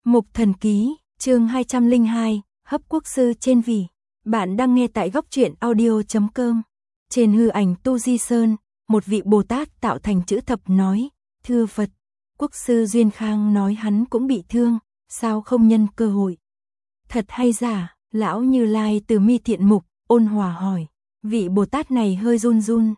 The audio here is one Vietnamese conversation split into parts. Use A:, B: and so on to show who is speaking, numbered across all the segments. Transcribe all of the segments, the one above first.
A: Mục Thần Ký, chương 202, Hấp Quốc Sư trên Vì. Bạn đang nghe tại góc truyện audio.com. Trên hư ảnh Tu Di Sơn, một vị Bồ Tát tạo thành chữ thập nói, thưa Phật, Quốc Sư Duyên Khang nói hắn cũng bị thương, sao không nhân cơ hội? Thật hay giả? Lão Như Lai từ mi thiện mục, ôn hòa hỏi. Vị Bồ Tát này hơi run run.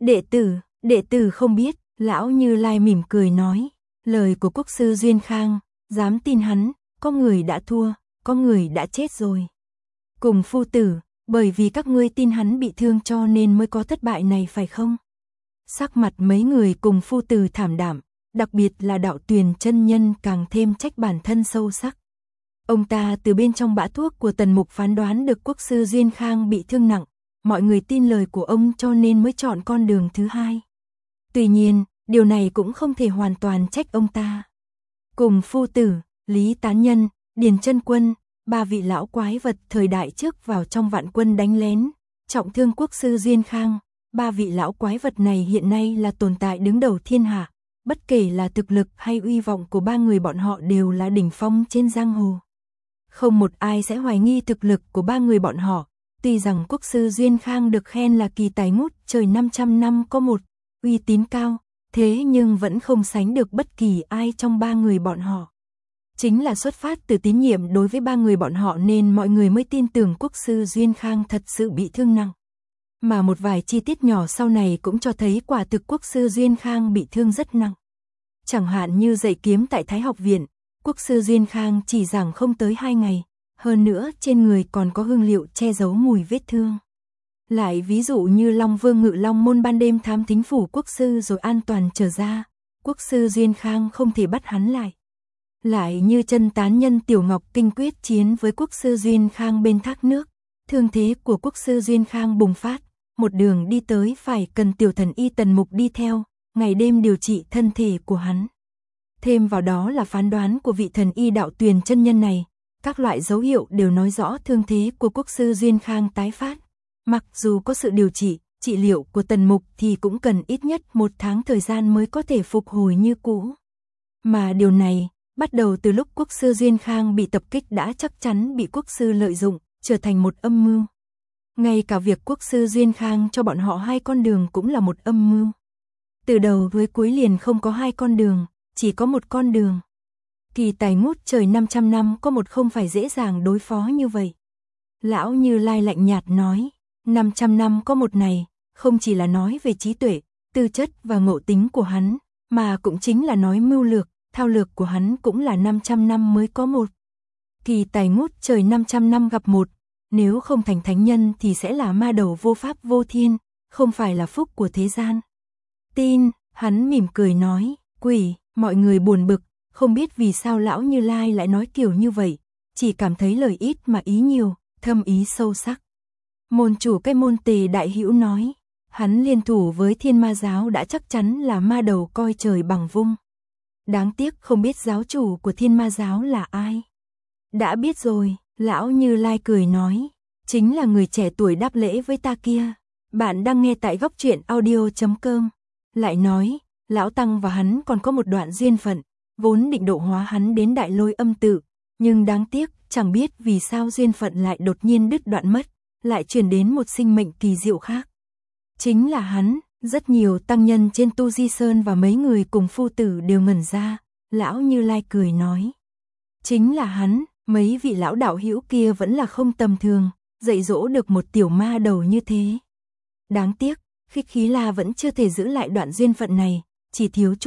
A: Đệ tử không biết. Lão Như Lai mỉm cười nói, lời của Quốc Sư Duyên Khang, dám tin hắn, có người đã thua, có người đã chết rồi. Cùng phu tử, bởi vì các ngươi tin hắn bị thương cho nên mới có thất bại này phải không? Sắc mặt mấy người cùng phu tử thảm đạm, đặc biệt là Đạo Tuyền chân nhân càng thêm trách bản thân sâu sắc. Ông ta từ bên trong bã thuốc của Tần Mục phán đoán được Quốc Sư Duyên Khang bị thương nặng, mọi người tin lời của ông cho nên mới chọn con đường thứ hai. Tuy nhiên, điều này cũng không thể hoàn toàn trách ông ta. Cùng phu tử, Lý Tán Nhân, Điền Chân Quân, ba vị lão quái vật thời đại trước vào trong vạn quân đánh lén, trọng thương Quốc Sư Duyên Khang. Ba vị lão quái vật này hiện nay là tồn tại đứng đầu thiên hạ, bất kể là thực lực hay uy vọng của ba người bọn họ đều là đỉnh phong trên giang hồ. Không một ai sẽ hoài nghi thực lực của ba người bọn họ, tuy rằng Quốc Sư Duyên Khang được khen là kỳ tài ngút trời 500 năm có một, uy tín cao, thế nhưng vẫn không sánh được bất kỳ ai trong ba người bọn họ. Chính là xuất phát từ tín nhiệm đối với ba người bọn họ nên mọi người mới tin tưởng Quốc Sư Duyên Khang thật sự bị thương nặng. Mà một vài chi tiết nhỏ sau này cũng cho thấy quả thực Quốc Sư Duyên Khang bị thương rất nặng. Chẳng hạn như dạy kiếm tại Thái Học Viện, Quốc Sư Duyên Khang chỉ giảng không tới 2 ngày, hơn nữa trên người còn có hương liệu che giấu mùi vết thương. Lại ví dụ như Long Vương Ngự Long Môn ban đêm thám thính phủ Quốc Sư rồi an toàn trở ra, Quốc Sư Duyên Khang không thể bắt hắn lại. Lại như Chân Tán Nhân Tiểu Ngọc Kinh quyết chiến với Quốc Sư Duyên Khang bên thác nước, thương thế của Quốc Sư Duyên Khang bùng phát, một đường đi tới phải cần tiểu thần y Tần Mục đi theo, ngày đêm điều trị thân thể của hắn. Thêm vào đó là phán đoán của vị thần y Đạo Tuyền chân nhân này, các loại dấu hiệu đều nói rõ thương thế của Quốc Sư Duyên Khang tái phát. Mặc dù có sự điều trị, trị liệu của Tần Mục thì cũng cần ít nhất 1 tháng thời gian mới có thể phục hồi như cũ. Mà điều này, bắt đầu từ lúc Quốc Sư Duyên Khang bị tập kích đã chắc chắn bị Quốc Sư lợi dụng, trở thành một âm mưu. Ngay cả việc Quốc Sư Duyên Khang cho bọn họ 2 con đường cũng là một âm mưu. Từ đầu với cuối liền không có 2 con đường, chỉ có một con đường. Kỳ tài ngút trời 500 năm có một không phải dễ dàng đối phó như vậy. Lão Như Lai lạnh nhạt nói, 500 năm có một này, không chỉ là nói về trí tuệ, tư chất và ngộ tính của hắn, mà cũng chính là nói mưu lược, thao lược của hắn cũng là 500 năm mới có một. Kỳ tài ngút trời 500 năm gặp một, nếu không thành thánh nhân thì sẽ là ma đầu vô pháp vô thiên, không phải là phúc của thế gian. Tin, hắn mỉm cười nói, quỷ, mọi người buồn bực, không biết vì sao lão Như Lai lại nói kiểu như vậy, chỉ cảm thấy lời ít mà ý nhiều, thâm ý sâu sắc. Môn chủ cái môn Tề Đại Hữu nói, hắn liên thủ với Thiên Ma giáo đã chắc chắn là ma đầu coi trời bằng vung. Đáng tiếc không biết giáo chủ của Thiên Ma giáo là ai. Đã biết rồi, lão Như Lai cười nói, chính là người trẻ tuổi đáp lễ với ta kia. Bạn đang nghe tại góc truyện audio.com. Lại nói, lão Tăng và hắn còn có một đoạn duyên phận, vốn định độ hóa hắn đến Đại Lôi Âm Tự, nhưng đáng tiếc chẳng biết vì sao duyên phận lại đột nhiên đứt đoạn mất, lại chuyển đến một sinh mệnh kỳ diệu khác. Chính là hắn. Rất nhiều tăng nhân trên Tu Di Sơn và mấy người cùng phu tử đều ngẩn ra, lão Như Lai cười nói. Chính là hắn, mấy vị lão đạo hữu kia vẫn là không tầm thường, dạy dỗ được một tiểu ma đầu như thế. Đáng tiếc, Khích Khí La vẫn chưa thể giữ lại đoạn duyên phận này, chỉ thiếu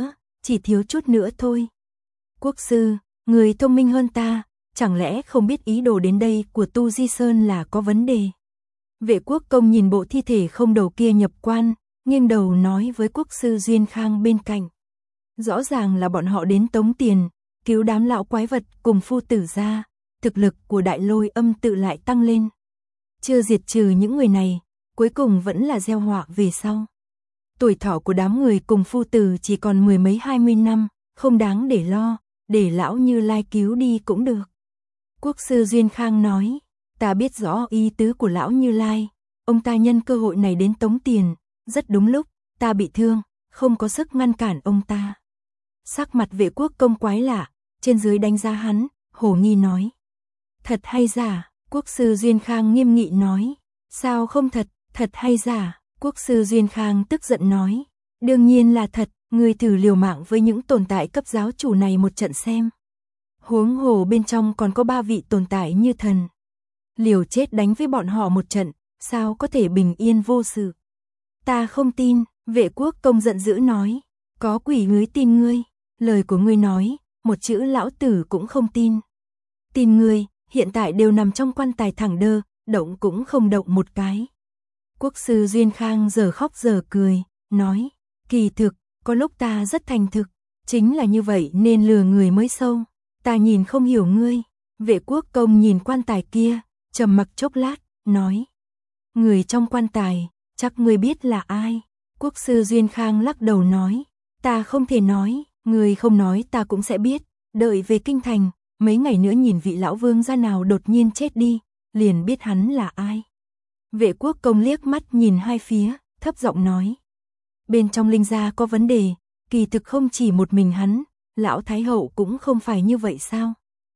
A: chút nữa thôi. Quốc sư, người thông minh hơn ta, chẳng lẽ không biết ý đồ đến đây của Tu Di Sơn là có vấn đề? Vệ Quốc Công nhìn bộ thi thể không đầu kia nhập quan, nghiêng đầu nói với Quốc Sư Duyên Khang bên cạnh. Rõ ràng là bọn họ đến tống tiền, cứu đám lão quái vật cùng phu tử ra, thực lực của Đại Lôi Âm Tự lại tăng lên. Chưa diệt trừ những người này, cuối cùng vẫn là gieo họa về sau. Tuổi thọ của đám người cùng phu tử chỉ còn 10 mấy 20 năm, không đáng để lo, để lão Như Lai cứu đi cũng được. Quốc Sư Duyên Khang nói, ta biết rõ ý tứ của lão Như Lai, ông ta nhân cơ hội này đến tống tiền. Rất đúng lúc, ta bị thương, không có sức ngăn cản ông ta. Sắc mặt Vệ Quốc Công quái lạ, trên dưới đánh giá hắn, hồ nghi nói. Thật hay giả? Quốc sư Duyên Khang nghiêm nghị nói. Sao không thật, thật hay giả? Quốc sư Duyên Khang tức giận nói. Đương nhiên là thật, ngươi thử liều mạng với những tồn tại cấp giáo chủ này một trận xem. Huống hồ bên trong còn có 3 vị tồn tại như thần. Liều chết đánh với bọn họ một trận, sao có thể bình yên vô sự? Ta không tin, Vệ Quốc Công giận dữ nói. Có quỷ mới tin ngươi, lời của ngươi nói, một chữ lão tử cũng không tin. Tin ngươi, hiện tại đều nằm trong quan tài thẳng đơ, động cũng không động một cái. Quốc sư Duyên Khang giờ khóc giờ cười, nói, kỳ thực, có lúc ta rất thành thực, chính là như vậy nên lừa người mới sâu, ta nhìn không hiểu ngươi. Vệ Quốc Công nhìn quan tài kia, trầm mặc chốc lát, nói, người trong quan tài, chắc ngươi biết là ai. Quốc sư Duyên Khang lắc đầu nói, ta không thể nói, người không nói ta cũng sẽ biết, đợi về kinh thành, mấy ngày nữa nhìn vị lão vương gia nào đột nhiên chết đi, liền biết hắn là ai. Vệ Quốc Công liếc mắt nhìn hai phía, thấp giọng nói, bên trong Linh gia có vấn đề, kỳ thực không chỉ một mình hắn, lão thái hậu cũng không phải như vậy sao?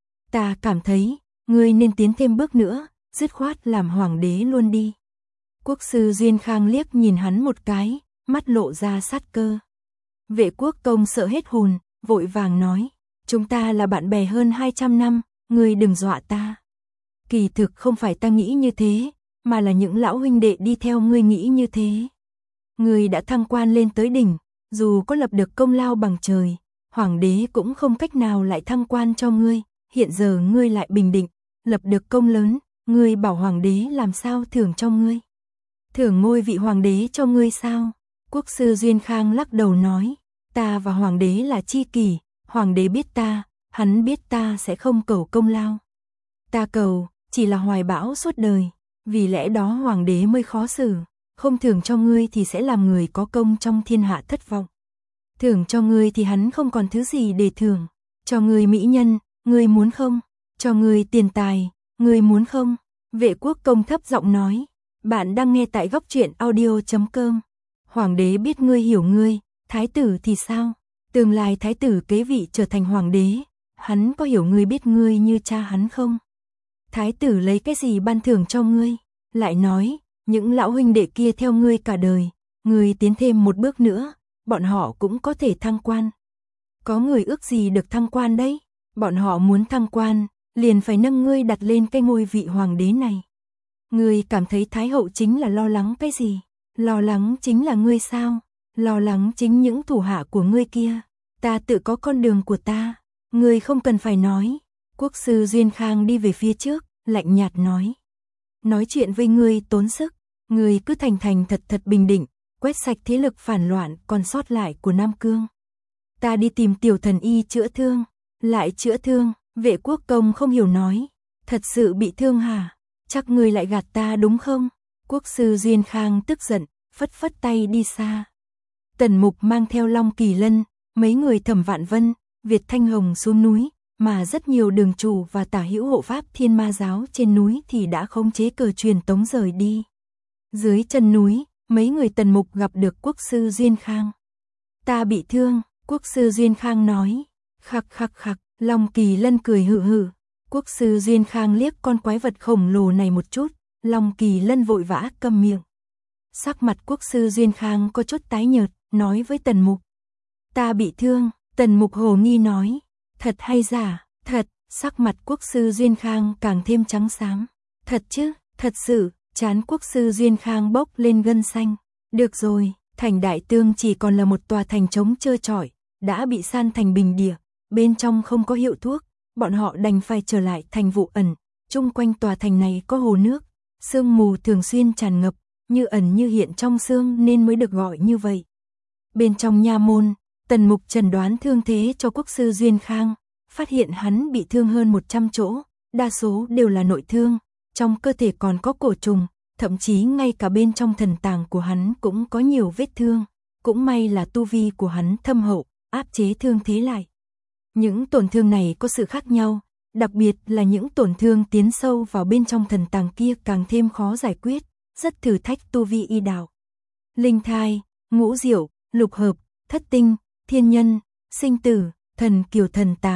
A: Ta cảm thấy, ngươi nên tiến thêm bước nữa, dứt khoát làm hoàng đế luôn đi. Quốc sư Duyên Khang liếc nhìn hắn một cái, mắt lộ ra sát cơ. Vệ Quốc Công sợ hết hồn, vội vàng nói, chúng ta là bạn bè hơn 200 năm, ngươi đừng dọa ta. Kỳ thực không phải ta nghĩ như thế, mà là những lão huynh đệ đi theo ngươi nghĩ như thế. Ngươi đã thăng quan lên tới đỉnh, dù có lập được công lao bằng trời, hoàng đế cũng không cách nào lại thăng quan cho ngươi, hiện giờ ngươi lại bình định, lập được công lớn, ngươi bảo hoàng đế làm sao thưởng cho ngươi? Thưởng ngôi vị hoàng đế cho ngươi sao? Quốc sư Duyên Khang lắc đầu nói, ta và hoàng đế là tri kỷ, hoàng đế biết ta, hắn biết ta sẽ không cầu công lao. Ta cầu, chỉ là hoài bão suốt đời, vì lẽ đó hoàng đế mới khó xử, không thưởng cho ngươi thì sẽ làm người có công trong thiên hạ thất vọng. Thưởng cho ngươi thì hắn không còn thứ gì để thưởng, cho ngươi mỹ nhân, ngươi muốn không? Cho ngươi tiền tài, ngươi muốn không? Vệ Quốc Công thấp giọng nói, bạn đang nghe tại góc truyện audio.com. Hoàng đế biết ngươi hiểu ngươi, thái tử thì sao? Tương lai thái tử kế vị trở thành hoàng đế, hắn có hiểu ngươi biết ngươi như cha hắn không? Thái tử lấy cái gì ban thưởng cho ngươi? Lại nói, những lão huynh đệ kia theo ngươi cả đời, ngươi tiến thêm một bước nữa, bọn họ cũng có thể thăng quan. Có người ước gì được thăng quan đấy? Bọn họ muốn thăng quan, liền phải nâng ngươi đặt lên cái ngôi vị hoàng đế này. Ngươi cảm thấy thái hậu chính là lo lắng cái gì? Lo lắng chính là ngươi sao? Lo lắng chính những thủ hạ của ngươi kia. Ta tự có con đường của ta, ngươi không cần phải nói. Quốc sư Duyên Khang đi về phía trước, lạnh nhạt nói. Nói chuyện với ngươi tốn sức, ngươi cứ thành thành thật thật bình định, quét sạch thế lực phản loạn còn sót lại của Nam Cương. Ta đi tìm tiểu thần y chữa thương, lại chữa thương. Vệ Quốc Công không hiểu nói, thật sự bị thương hả? Chắc ngươi lại gạt ta đúng không? Quốc sư Duyên Khang tức giận, phất phất tay đi xa. Tần Mục mang theo Long Kỳ Lân, mấy người Thẩm Vạn Vân, Việt Thanh Hồng xuống núi, mà rất nhiều đường chủ và tả hữu hộ pháp Thiên Ma giáo trên núi thì đã khống chế cờ truyền tống rời đi. Dưới chân núi, mấy người Tần Mục gặp được Quốc sư Duyên Khang. Ta bị thương, Quốc sư Duyên Khang nói. Khặc khặc khặc, Long Kỳ Lân cười hự hự. Quốc sư Duyên Khang liếc con quái vật khổng lồ này một chút, Long Kỳ Lân vội vã câm miệng. Sắc mặt Quốc sư Duyên Khang có chút tái nhợt, nói với Tần Mục. Ta bị thương, Tần Mục hồ nghi nói. Thật hay giả? Thật, sắc mặt Quốc sư Duyên Khang càng thêm trắng sáng. Thật chứ, thật sự, trán Quốc sư Duyên Khang bốc lên gân xanh. Được rồi, thành Đại Tương chỉ còn là một tòa thành trống trơ trọi, đã bị san thành bình địa, bên trong không có hiệu thuốc, bọn họ đành phải trở lại thành Vụ Ẩn. Chung quanh tòa thành này có hồ nước, sương mù thường xuyên tràn ngập, như ẩn như hiện trong sương nên mới được gọi như vậy. Bên trong nha môn, Tần Mục chẩn đoán thương thế cho Quốc sư Duyên Khang, phát hiện hắn bị thương hơn 100 chỗ, đa số đều là nội thương, trong cơ thể còn có cổ trùng, thậm chí ngay cả bên trong thần tàng của hắn cũng có nhiều vết thương, cũng may là tu vi của hắn thâm hậu, áp chế thương thế lại. Những tổn thương này có sự khác nhau, đặc biệt là những tổn thương tiến sâu vào bên trong thần tàng kia càng thêm khó giải quyết, rất thử thách tu vi y đạo. Linh thai, ngũ diệu, lục hợp, thất tinh, thiên nhân, sinh tử, thần kiều thần tàng,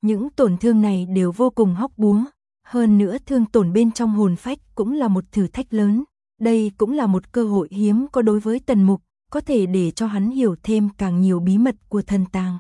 A: Những tổn thương này đều vô cùng hóc búa, hơn nữa thương tổn bên trong hồn phách cũng là một thử thách lớn, đây cũng là một cơ hội hiếm có đối với Tần Mục, có thể để cho hắn hiểu thêm càng nhiều bí mật của thần tàng.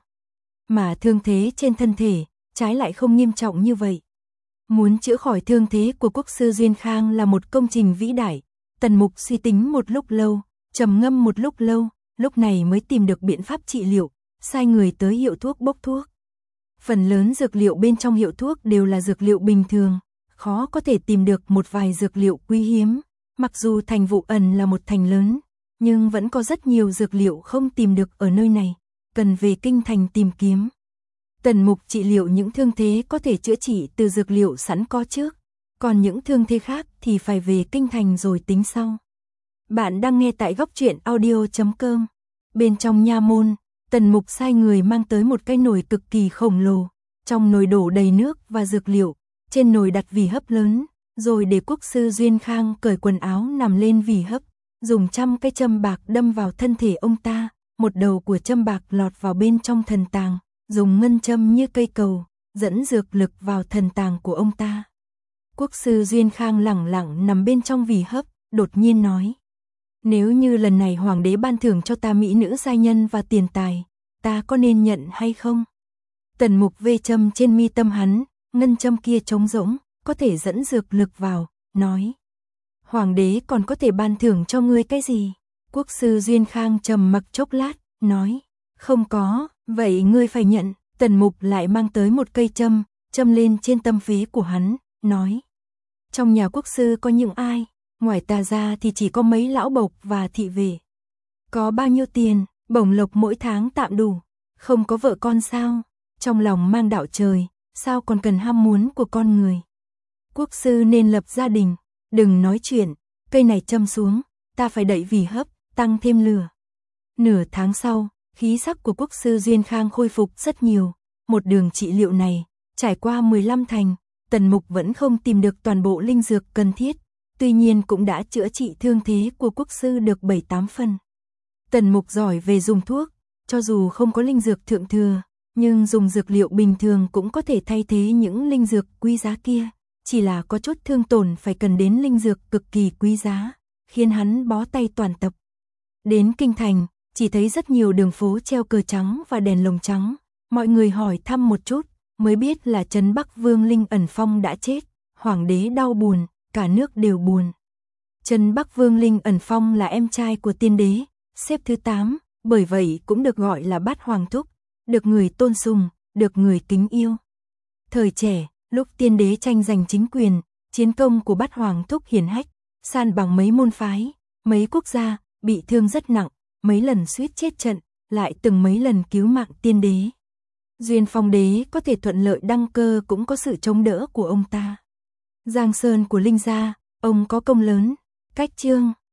A: Mà thương thế trên thân thể, trái lại không nghiêm trọng như vậy. Muốn chữa khỏi thương thế của quốc sư Duyên Khang là một công trình vĩ đại. Tần Mục suy tính một lúc lâu, trầm ngâm một lúc lâu, lúc này mới tìm được biện pháp trị liệu, sai người tới hiệu thuốc bốc thuốc. Phần lớn dược liệu bên trong hiệu thuốc đều là dược liệu bình thường, khó có thể tìm được một vài dược liệu quý hiếm. Mặc dù thành Vụ Ẩn là một thành lớn, nhưng vẫn có rất nhiều dược liệu không tìm được ở nơi này, cần về kinh thành tìm kiếm. Tần Mục trị liệu những thương thế có thể chữa trị từ dược liệu sẵn có trước, còn những thương thế khác thì phải về kinh thành rồi tính sau. Bạn đang nghe tại Góc Truyện Audio.com. Bên trong nha môn, Tần Mục sai người mang tới một cái nồi cực kỳ khổng lồ, trong nồi đổ đầy nước và dược liệu, trên nồi đặt vỉ hấp lớn, rồi để quốc sư Duyên Khang cởi quần áo nằm lên vỉ hấp, dùng 100 cái châm bạc đâm vào thân thể ông ta, một đầu của châm bạc lọt vào bên trong thần tàng, dùng ngân châm như cây cầu, dẫn dược lực vào thần tàng của ông ta. Quốc sư Duyên Khang lẳng lặng nằm bên trong vỉ hấp, đột nhiên nói: nếu như lần này hoàng đế ban thưởng cho ta mỹ nữ giai nhân và tiền tài, ta có nên nhận hay không? Tần Mục vê châm trên mi tâm hắn, ngân châm kia trống rỗng, có thể dẫn dược lực vào, nói: hoàng đế còn có thể ban thưởng cho ngươi cái gì? Quốc sư Duyên Khang trầm mặc chốc lát, nói: không có, vậy ngươi phải nhận. Tần Mục lại mang tới một cây châm, châm lên trên tâm phế của hắn, nói: trong nhà quốc sư có những ai? Ngoài ta ra thì chỉ có mấy lão bộc và thị vệ. Có bao nhiêu tiền, bổng lộc mỗi tháng tạm đủ. Không có vợ con sao? Trong lòng mang đạo trời, sao còn cần ham muốn của con người? Quốc sư nên lập gia đình, đừng nói chuyện. Cây này châm xuống, ta phải đậy vỉ hấp, tăng thêm lửa. Nửa tháng sau, khí sắc của quốc sư Duyên Khang khôi phục rất nhiều. Một đường trị liệu này, trải qua 15 thành, Tần Mục vẫn không tìm được toàn bộ linh dược cần thiết. Tuy nhiên cũng đã chữa trị thương thế của quốc sư được 7-8 phần. Tần Mục giỏi về dùng thuốc, cho dù không có linh dược thượng thừa, nhưng dùng dược liệu bình thường cũng có thể thay thế những linh dược quý giá kia. Chỉ là có chút thương tổn phải cần đến linh dược cực kỳ quý giá, khiến hắn bó tay toàn tập. Đến kinh thành, chỉ thấy rất nhiều đường phố treo cờ trắng và đèn lồng trắng. Mọi người hỏi thăm một chút, mới biết là Trấn Bắc Vương Linh Ẩn Phong đã chết. Hoàng đế đau buồn, cả nước đều buồn. Trấn Bắc Vương Linh Ẩn Phong là em trai của tiên đế, xếp thứ 8, bởi vậy cũng được gọi là Bát Hoàng Thúc, được người tôn sùng, được người kính yêu. Thời trẻ, lúc tiên đế tranh giành chính quyền, chiến công của Bát Hoàng Thúc hiển hách, san bằng mấy môn phái, mấy quốc gia, bị thương rất nặng, mấy lần suýt chết trận, lại từng mấy lần cứu mạng tiên đế. Duyên Phong đế có thể thuận lợi đăng cơ cũng có sự chống đỡ của ông ta. Giang sơn của Linh gia, ông có công lớn. Cách chương